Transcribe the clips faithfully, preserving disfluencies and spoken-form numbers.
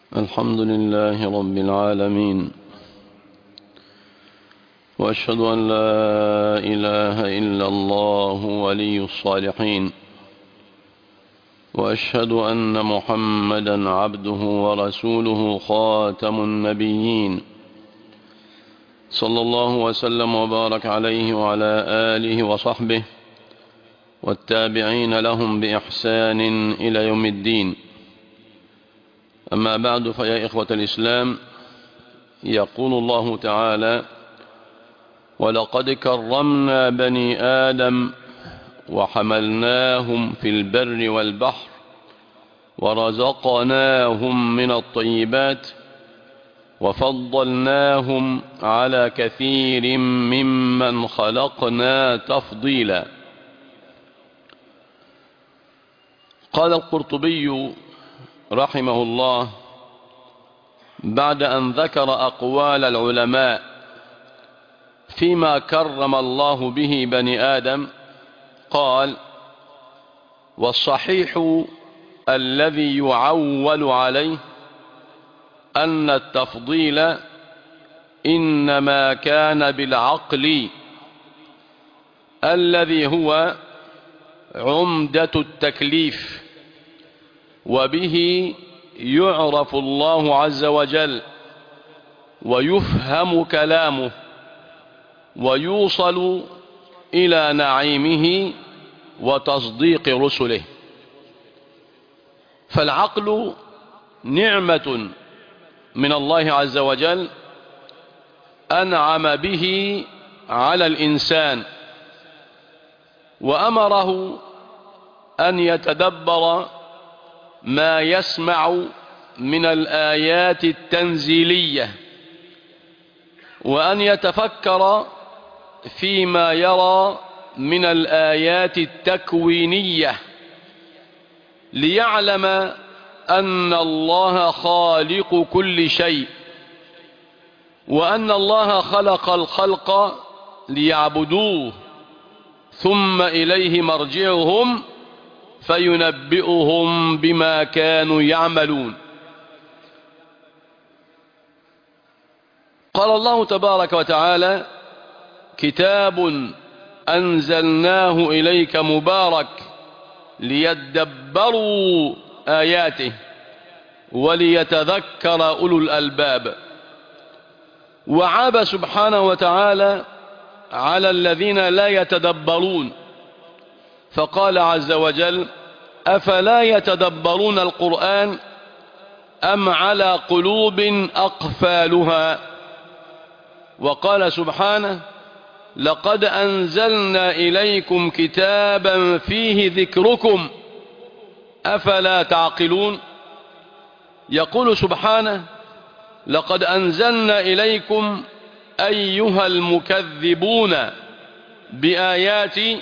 الحمد لله رب العالمين، وأشهد أن لا إله إلا الله ولي الصالحين، وأشهد أن محمدا عبده ورسوله خاتم النبيين، صلى الله وسلم وبارك عليه وعلى آله وصحبه والتابعين لهم بإحسان إلى يوم الدين. أما بعد، فيا إخوة الإسلام، يقول الله تعالى: ولقد كرمنا بني آدم وحملناهم في البر والبحر ورزقناهم من الطيبات وفضلناهم على كثير ممن خلقنا تفضيلا. قال القرطبي رحمه الله بعد أن ذكر أقوال العلماء فيما كرم الله به بني آدم، قال: والصحيح الذي يعول عليه أن التفضيل إنما كان بالعقل الذي هو عمدة التكليف، وبه يعرف الله عز وجل ويفهم كلامه ويوصل إلى نعيمه وتصديق رسله. فالعقل نعمة من الله عز وجل أنعم به على الإنسان، وأمره أن يتدبر ما يسمع من الآيات التنزيلية، وأن يتفكر فيما يرى من الآيات التكوينية، ليعلم أن الله خالق كل شيء، وأن الله خلق الخلق ليعبدوه، ثم إليه مرجعهم فينبئهم بما كانوا يعملون. قال الله تبارك وتعالى: كتاب أنزلناه إليك مبارك ليدبروا آياته وليتذكر أولو الألباب. وعاب سبحانه وتعالى على الذين لا يتدبرون، فقال عز وجل: أفلا يتدبرون القرآن أم على قلوب أقفالها. وقال سبحانه: لقد أنزلنا إليكم كتابا فيه ذكركم أفلا تعقلون. يقول سبحانه: لقد أنزلنا إليكم أيها المكذبون بآياتي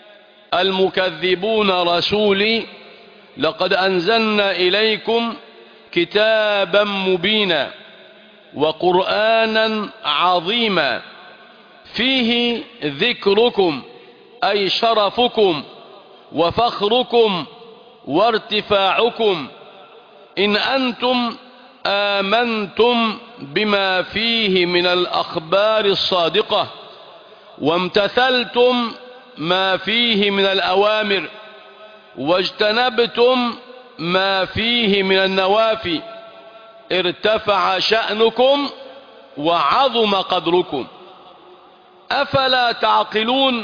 المكذبون رسولي، لقد أنزلنا إليكم كتابا مبينا وقرآنا عظيما فيه ذكركم أي شرفكم وفخركم وارتفاعكم، إن أنتم آمنتم بما فيه من الأخبار الصادقة وامتثلتم ما فيه من الأوامر واجتنبتم ما فيه من النوافي، ارتفع شأنكم وعظم قدركم. أفلا تعقلون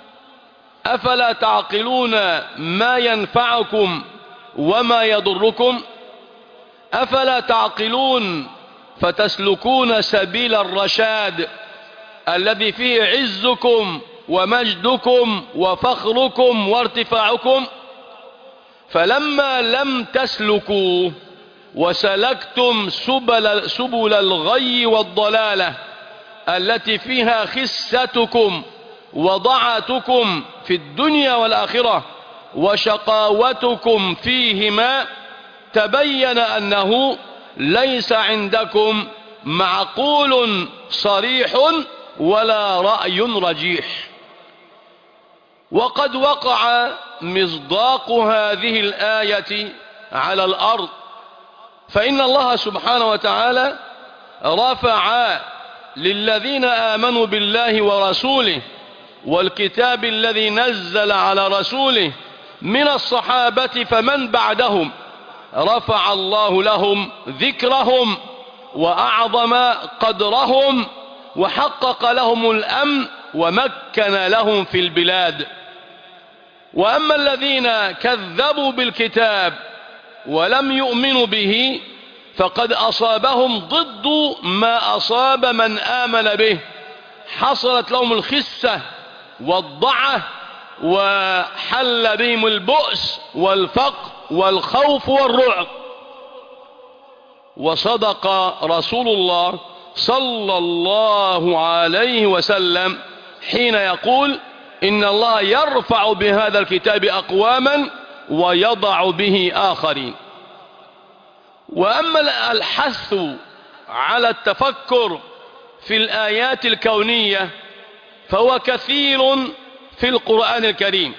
أفلا تعقلون ما ينفعكم وما يضركم؟ أفلا تعقلون فتسلكون سبيل الرشاد الذي فيه عزكم ومجدكم وفخركم وارتفاعكم؟ فلما لم تسلكوا وسلكتم سبل, سبل الغي والضلالة التي فيها خستكم وضعتكم في الدنيا والآخرة وشقاوتكم فيهما، تبين أنه ليس عندكم معقول صريح ولا رأي رجيح. وقد وقع مصداق هذه الآية على الأرض، فإن الله سبحانه وتعالى رفع للذين آمنوا بالله ورسوله والكتاب الذي نزل على رسوله من الصحابة فمن بعدهم، رفع الله لهم ذكرهم وأعظم قدرهم وحقق لهم الأمن ومكن لهم في البلاد. وأما الذين كذبوا بالكتاب ولم يؤمنوا به فقد أصابهم ضد ما أصاب من آمن به، حصلت لهم الخسة والضعة وحل بهم البؤس والفقر والخوف والرعب. وصدق رسول الله صلى الله عليه وسلم حين يقول إن الله يرفع بهذا الكتاب أقواما ويضع به آخرين. وأما الحث على التفكر في الآيات الكونية فهو كثير في القرآن الكريم،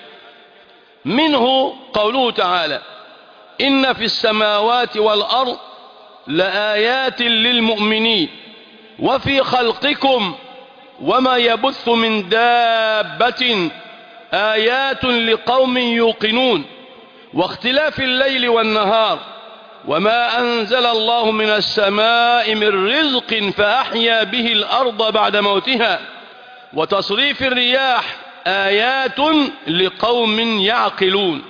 منه قوله تعالى إن في السماوات والأرض لآيات للمؤمنين وفي خلقكم وما يبث من دابة آيات لقوم يوقنون واختلاف الليل والنهار وما أنزل الله من السماء من رزق فأحيا به الأرض بعد موتها وتصريف الرياح آيات لقوم يعقلون.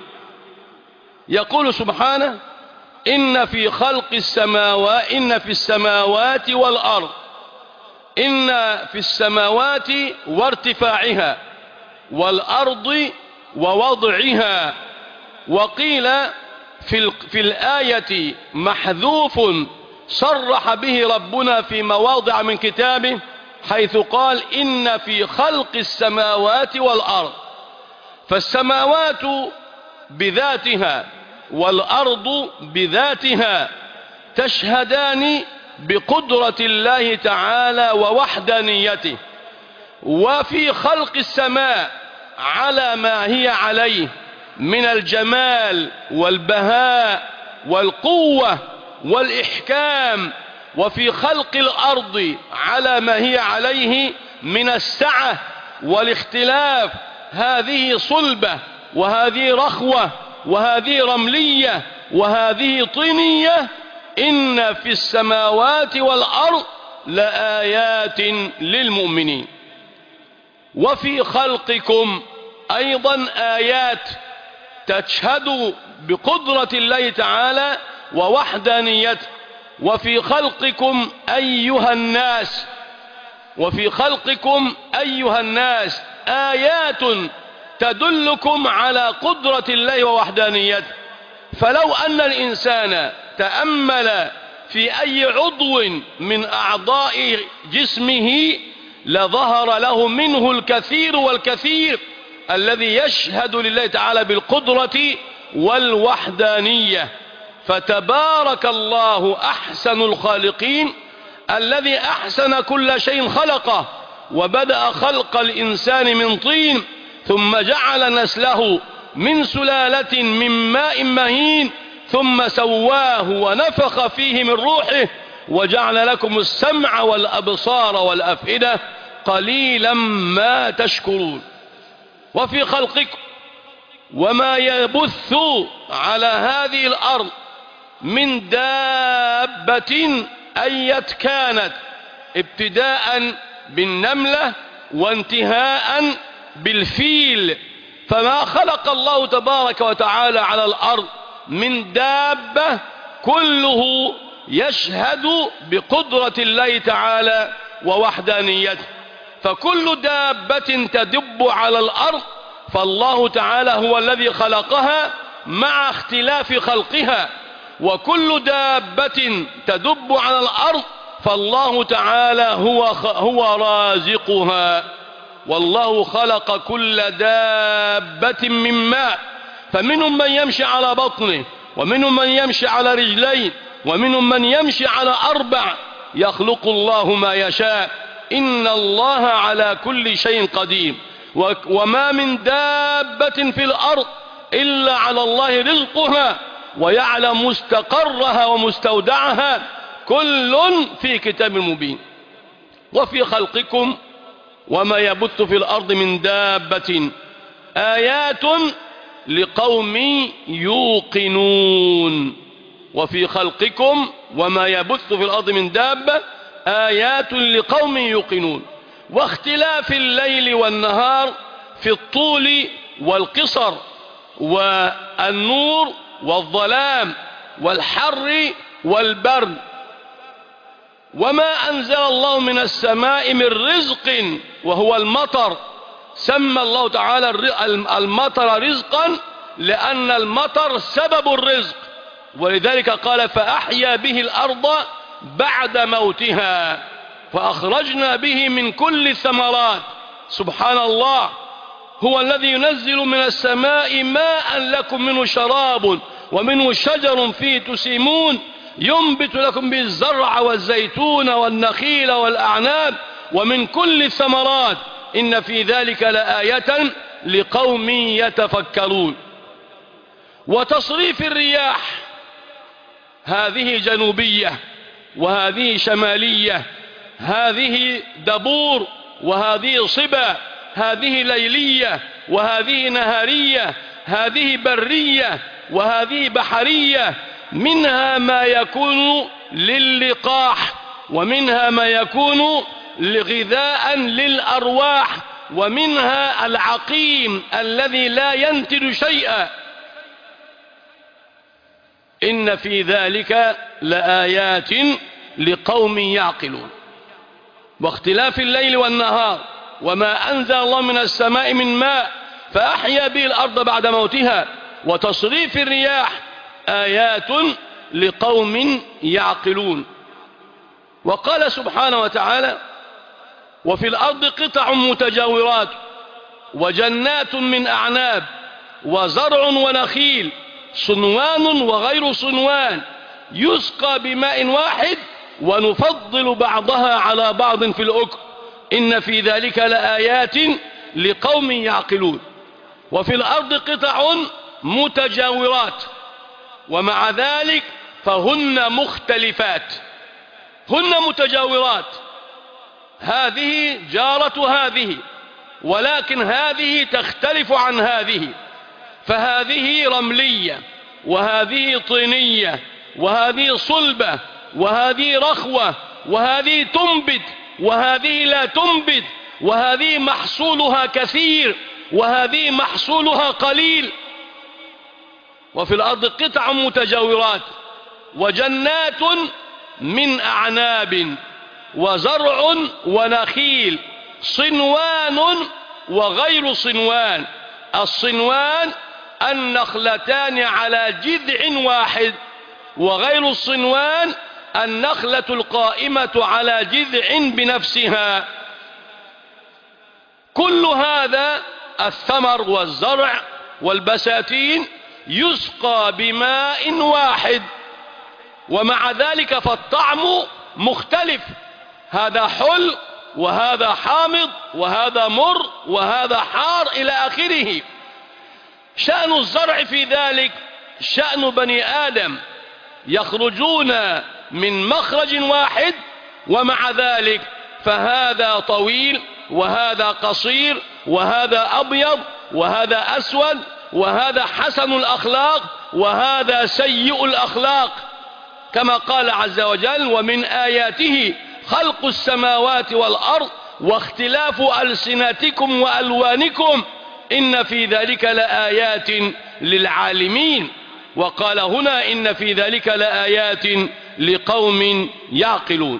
يقول سبحانه إن في خلق السماوات إن في السماوات والأرض، إن في السماوات وارتفاعها والأرض ووضعها. وقيل في, في الآية محذوف صرح به ربنا في مواضع من كتابه حيث قال إن في خلق السماوات والأرض، فالسماوات بذاتها والأرض بذاتها تشهدان بقدرة الله تعالى ووحدانيته. وفي خلق السماء على ما هي عليه من الجمال والبهاء والقوة والإحكام، وفي خلق الأرض على ما هي عليه من السعة والاختلاف، هذه صلبة وهذه رخوة وهذه رملية وهذه طينية. إن في السماوات والأرض لآيات للمؤمنين وفي خلقكم أيضا آيات تشهد بقدرة الله تعالى ووحدانيته. وفي خلقكم أيها الناس وفي خلقكم أيها الناس آيات تدلكم على قدرة الله ووحدانيته. فلو أن الإنسان تأمل في أي عضو من أعضاء جسمه لظهر له منه الكثير والكثير الذي يشهد لله تعالى بالقدرة والوحدانية. فتبارك الله أحسن الخالقين الذي أحسن كل شيء خلقه، وبدأ خلق الإنسان من طين ثم جعل نسله من سلالة من ماء مهين ثم سواه ونفخ فيه من روحه وجعل لكم السمع والأبصار والأفئدة قليلا ما تشكرون. وفي خلقكم وما يبث على هذه الأرض من دابة أيت كانت، ابتداء بالنملة وانتهاء بالفيل. فما خلق الله تبارك وتعالى على الأرض من دابة كله يشهد بقدرة الله تعالى ووحدانيته. فكل دابة تدب على الأرض فالله تعالى هو الذي خلقها مع اختلاف خلقها، وكل دابة تدب على الأرض فالله تعالى هو هو رازقها. والله خلق كل دابة من ماء، فمنهم من يمشي على بطنه ومنهم من يمشي على رجلين ومنهم من يمشي على أربع، يخلق الله ما يشاء، إن الله على كل شيء قدير. وما من دابة في الأرض إلا على الله رزقها ويعلم مستقرها ومستودعها، كل في كتاب مبين. وفي خلقكم وما يبث في الأرض من دابة آيات لقوم يوقنون. وفي خلقكم وما يبث في الأرض من دابة آيات لقوم يوقنون. واختلاف الليل والنهار في الطول والقصر والنور والظلام والحر والبرد. وما أنزل الله من السماء من رزق وهو المطر، سمى الله تعالى المطر رزقا لأن المطر سبب الرزق، ولذلك قال فأحيا به الأرض بعد موتها فأخرجنا به من كل الثمرات. سبحان الله، هو الذي ينزل من السماء ماء لكم منه شراب ومنه شجر فيه تسيمون ينبت لكم به الزرع والزيتون والنخيل والأعناب ومن كل الثمرات إن في ذلك لآية لقوم يتفكرون. وتصريف الرياح، هذه جنوبية وهذه شمالية، هذه دبور وهذه صبا، هذه ليلية وهذه نهارية، هذه برية وهذه بحرية، منها ما يكون للقاح ومنها ما يكون لغذاء للأرواح، ومنها العقيم الذي لا ينتج شيئا. إن في ذلك لآيات لقوم يعقلون. واختلاف الليل والنهار وما أنزل الله من السماء من ماء فأحيا به الأرض بعد موتها وتصريف الرياح آيات لقوم يعقلون. وقال سبحانه وتعالى وفي الأرض قطع متجاورات وجنات من أعناب وزرع ونخيل صنوان وغير صنوان يسقى بماء واحد ونفضل بعضها على بعض في الأكل إن في ذلك لآيات لقوم يعقلون. وفي الأرض قطع متجاورات ومع ذلك فهن مختلفات، هن متجاورات، هذه جارة هذه ولكن هذه تختلف عن هذه، فهذه رملية وهذه طينية وهذه صلبة وهذه رخوة وهذه تنبت وهذه لا تنبت، وهذه محصولها كثير وهذه محصولها قليل. وفي الأرض قطع متجاورات وجنات من أعناب وزرع ونخيل صنوان وغير صنوان. الصنوان النخلتان على جذع واحد، وغير الصنوان النخلة القائمة على جذع بنفسها. كل هذا الثمر والزرع والبساتين يسقى بماء واحد، ومع ذلك فالطعم مختلف، هذا حل وهذا حامض وهذا مر وهذا حار إلى آخره. شأن الزرع في ذلك شأن بني آدم يخرجون من مخرج واحد، ومع ذلك فهذا طويل وهذا قصير وهذا أبيض وهذا أسود وهذا حسن الأخلاق وهذا سيء الأخلاق، كما قال عز وجل ومن آياته خلق السماوات والأرض واختلاف ألسنتكم وألوانكم إن في ذلك لآيات للعالمين. وقال هنا إن في ذلك لآيات لقوم يعقلون.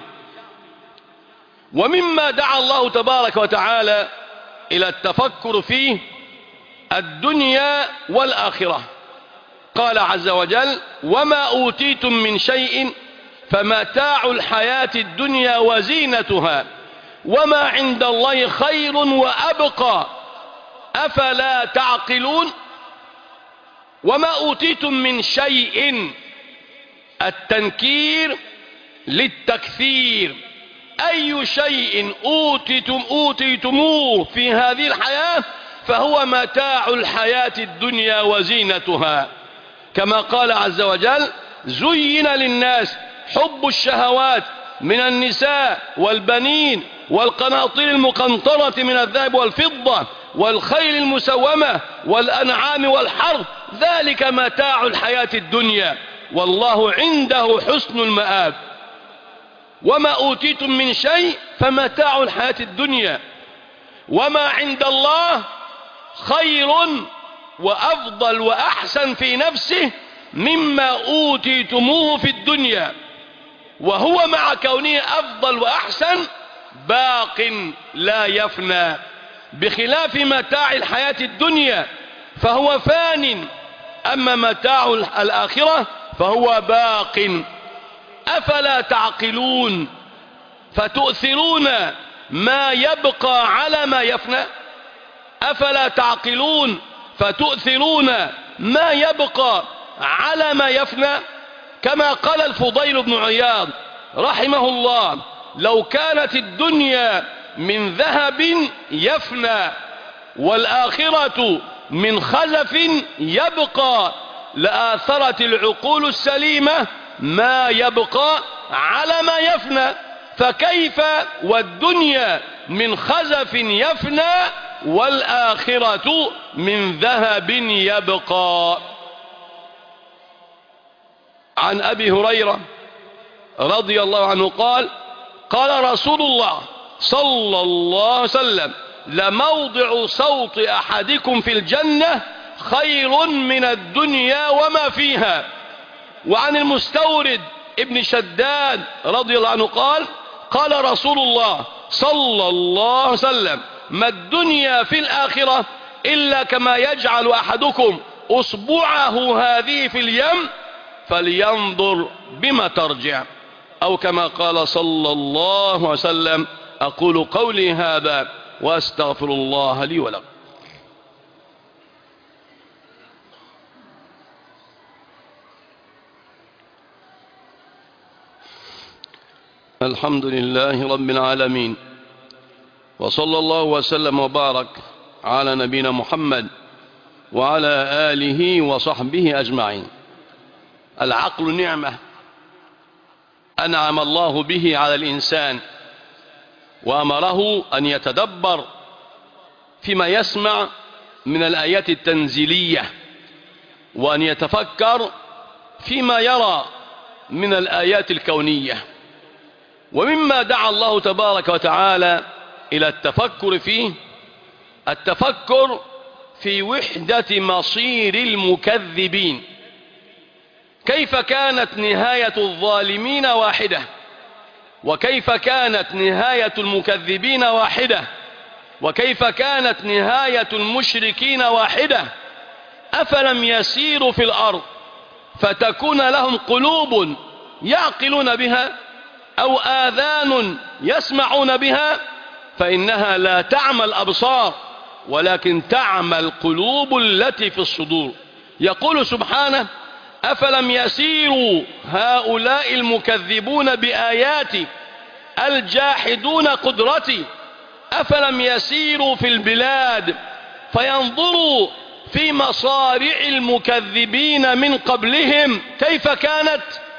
ومما دعا الله تبارك وتعالى إلى التفكر فيه الدنيا والآخرة، قال عز وجل وما أوتيتم من شيء فمتاع الحياة الدنيا وزينتها وما عند الله خير وأبقى أفلا تعقلون. وما أوتيتم من شيء، التنكير للتكثير، أي شيء أوتيتم أوتيتموه في هذه الحياة فهو متاع الحياة الدنيا وزينتها. كما قال عز وجل: زين للناس حب الشهوات من النساء والبنين والقناطير المقنطرة من الذهب والفضة والخيل المسومة والأنعام والحرث، ذلك متاع الحياة الدنيا والله عنده حسن المآب. وما أوتيتم من شيء فمتاع الحياة الدنيا، وما عند الله خير وأفضل وأحسن في نفسه مما أوتيتموه في الدنيا، وهو مع كونه أفضل وأحسن باق لا يفنى، بخلاف متاع الحياة الدنيا فهو فان، أما متاع الآخرة فهو باق. أفلا تعقلون فتؤثرون ما يبقى على ما يفنى؟ أفلا تعقلون فتؤثرون ما يبقى على ما يفنى؟ كما قال الفضيل بن عياض رحمه الله: لو كانت الدنيا من ذهب يفنى والآخرة من خزف يبقى لآثرت العقول السليمة ما يبقى على ما يفنى، فكيف والدنيا من خزف يفنى والآخرة من ذهب يبقى. عن أبي هريرة رضي الله عنه قال: قال رسول الله صلى الله عليه وسلم: لموضع صوت أحدكم في الجنة خير من الدنيا وما فيها. وعن المستورد ابن شداد رضي الله عنه قال: قال رسول الله صلى الله عليه وسلم: ما الدنيا في الآخرة إلا كما يجعل أحدكم أصبعه هذه في اليم فلينظر بما ترجع، أو كما قال صلى الله عليه وسلم. أقول قولي هذا وأستغفر الله لي ولكم. الحمد لله رب العالمين، وصلى الله وسلم وبارك على نبينا محمد وعلى آله وصحبه أجمعين. العقل نعمة أنعم الله به على الإنسان، وأمره أن يتدبر فيما يسمع من الآيات التنزيلية، وأن يتفكر فيما يرى من الآيات الكونية. ومما دعا الله تبارك وتعالى إلى التفكر فيه التفكر في وحدة مصير المكذبين، كيف كانت نهاية الظالمين واحدة، وكيف كانت نهاية المكذبين واحدة، وكيف كانت نهاية المشركين واحدة. أفلم يسيروا في الأرض فتكون لهم قلوب يعقلون بها أو آذان يسمعون بها، فإنها لا تعمى الأبصار ولكن تعمى القلوب التي في الصدور. يقول سبحانه: أفلم يسيروا هؤلاء المكذبون بآياتي الجاحدون قدرتي أفلم يسيروا في البلاد فينظروا في مصارع المكذبين من قبلهم كيف كانت.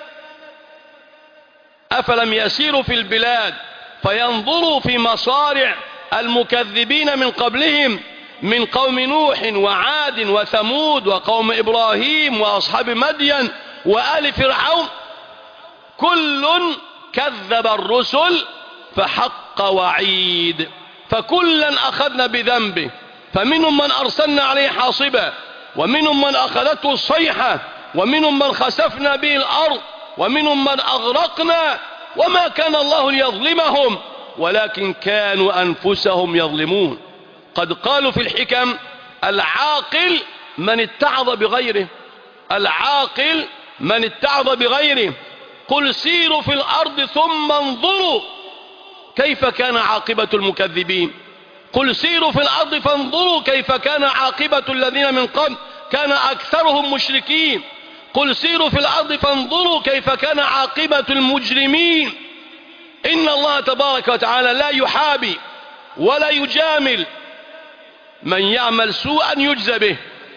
أفلم يسيروا في البلاد فينظروا في مصارع المكذبين من قبلهم من قوم نوح وعاد وثمود وقوم إبراهيم وأصحاب مدين وآل فرعون، كل كذب الرسل فحق وعيد، فكلا أخذنا بذنبه، فمنهم من أرسلنا عليه حاصبا، ومنهم من أخذته الصيحة، ومنهم من خسفنا به الأرض، ومنهم من أغرقنا، وما كان الله ليظلمهم ولكن كانوا أنفسهم يظلمون. قد قالوا في الحكم: العاقل من اتعظ بغيره، العاقل من اتعظ بغيره. قل سيروا في الأرض ثم انظروا كيف كان عاقبة المكذبين. قل سيروا في الأرض فانظروا كيف كان عاقبة الذين من قبل كان أكثرهم مشركين. قل سيروا في الأرض فانظروا كيف كان عاقبة المجرمين. إن الله تبارك وتعالى لا يحابي ولا يجامل، من يعمل سوءا يجزى به،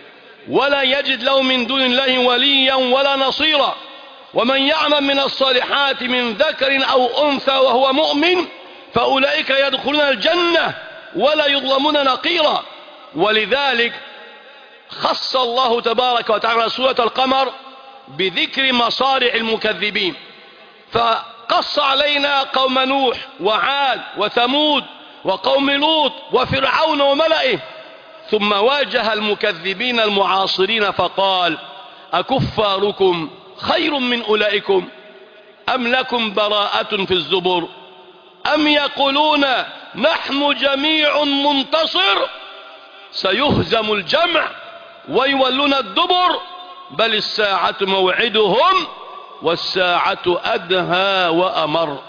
ولا يجد له من دون الله وليا ولا نصيرا. ومن يعمل من الصالحات من ذكر أو أنثى وهو مؤمن فأولئك يدخلون الجنة ولا يظلمون نقيرا. ولذلك خص الله تبارك وتعالى سورة القمر بذكر مصارع المكذبين، فقص علينا قوم نوح وعاد وثمود وقوم لوط وفرعون وملئه، ثم واجه المكذبين المعاصرين فقال: أكفاركم خير من أولئكم أم لكم براءة في الزبر أم يقولون نحن جميع منتصر سيهزم الجمع ويولون الدبر بل الساعة موعدهم والساعة أدهى وأمر.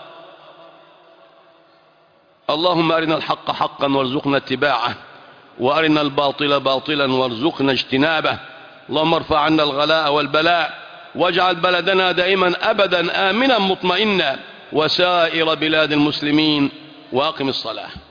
اللهم أرنا الحق حقا وارزقنا اتباعه، وأرنا الباطل باطلا وارزقنا اجتنابه. اللهم ارفع عنا الغلاء والبلاء، واجعل بلدنا دائما أبدا آمنا مطمئنا وسائر بلاد المسلمين، وأقم الصلاة.